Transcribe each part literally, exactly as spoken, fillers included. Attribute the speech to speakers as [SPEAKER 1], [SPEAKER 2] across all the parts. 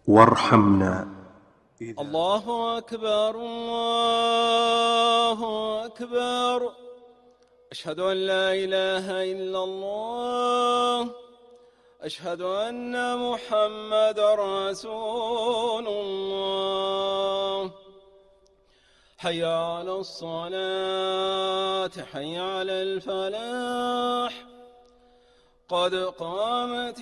[SPEAKER 1] وارحمنا.
[SPEAKER 2] الله أكبر الله أكبر. أشهد أن لا إله إلا الله. أشهد أن محمد رسول الله. حي على الصلاة حي على الفلاح. قد قامت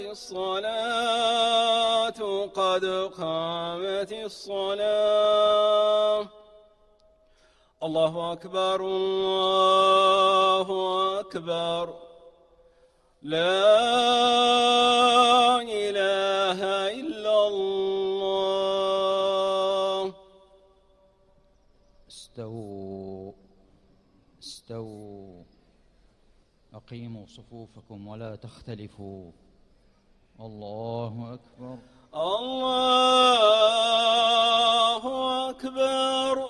[SPEAKER 2] الصلاة قد قامت الصلاة. الله أكبر الله أكبر. لا إله إلا الله.
[SPEAKER 3] استووا استووا أقيموا صفوفكم ولا تختلفوا. الله أكبر
[SPEAKER 2] الله أكبر.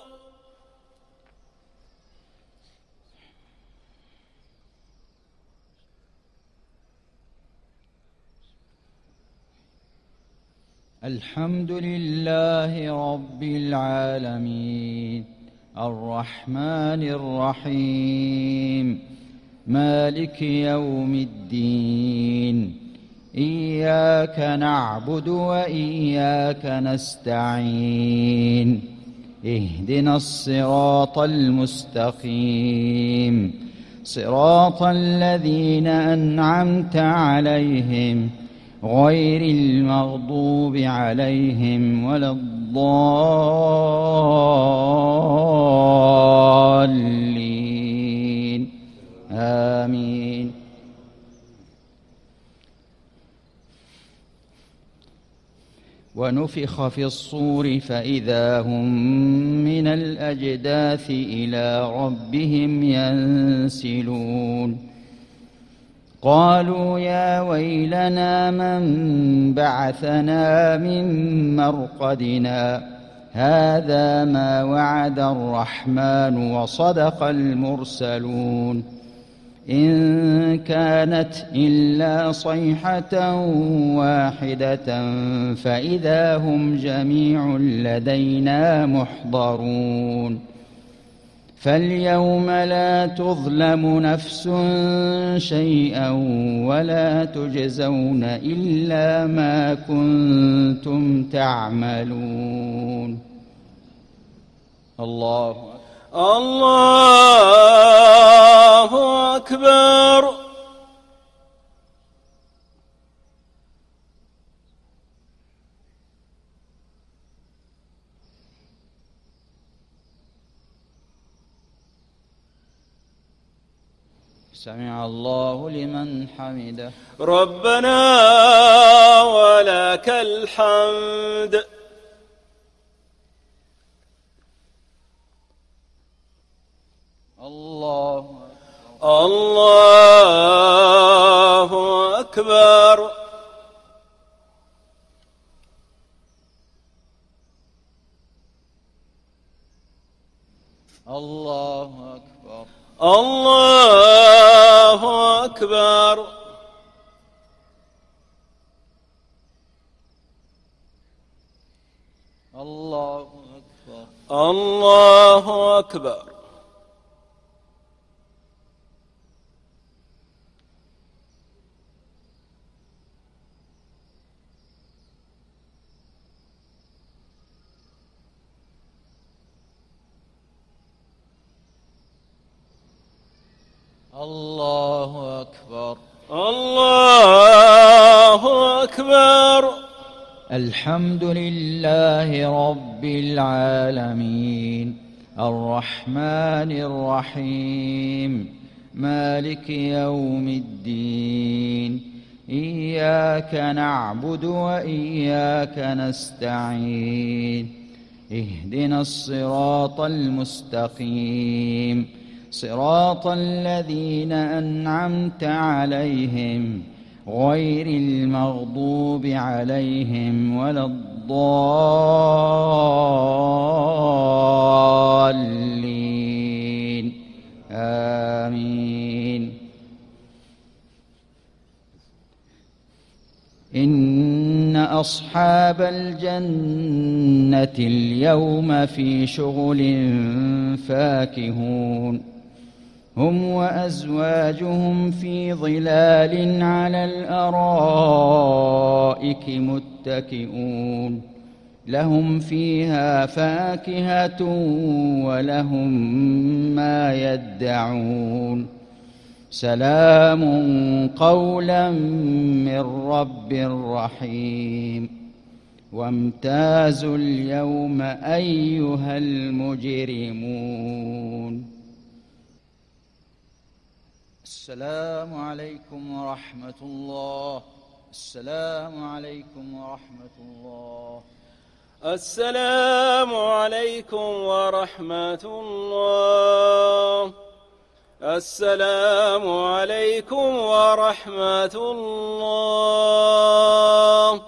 [SPEAKER 3] الحمد لله رب العالمين الرحمن الرحيم مالك يوم الدين. إياك نعبد وإياك نستعين. اهدنا الصراط المستقيم صراط الذين أنعمت عليهم غير المغضوب عليهم ولا الضالين. آمين. ونفخ في الصور فإذا هم من الأجداث إلى ربهم ينسلون. قالوا يا ويلنا من بعثنا من مرقدنا هذا ما وعد الرحمن وصدق المرسلون. إن كانت إلا صيحة واحدة فإذا هم جميع لدينا محضرون. فاليوم لا تظلم نفس شيئا ولا تجزون إلا ما كنتم تعملون. الله
[SPEAKER 2] الله أكبر.
[SPEAKER 3] سمع الله لمن حمده.
[SPEAKER 2] ربنا ولك الحمد.
[SPEAKER 3] الله
[SPEAKER 2] الله أكبر.
[SPEAKER 3] الله أكبر.
[SPEAKER 2] الله أكبر.
[SPEAKER 3] الله أكبر.
[SPEAKER 2] الله أكبر.
[SPEAKER 3] الله أكبر.
[SPEAKER 2] الله أكبر.
[SPEAKER 3] الحمد لله رب العالمين الرحمن الرحيم مالك يوم الدين. إياك نعبد وإياك نستعين. اهدنا الصراط المستقيم صراط الذين أنعمت عليهم غير المغضوب عليهم ولا الضالين. آمين. إن أصحاب الجنة اليوم في شغل فاكهون هم وأزواجهم في ظلال على الأرائك متكئون لهم فيها فاكهة ولهم ما يدعون سلام قولا من رب رحيم وامتازوا اليوم أيها المجرمون. السلام عليكم ورحمة الله. السلام عليكم ورحمة الله.
[SPEAKER 2] السلام عليكم ورحمة الله. السلام عليكم ورحمة الله.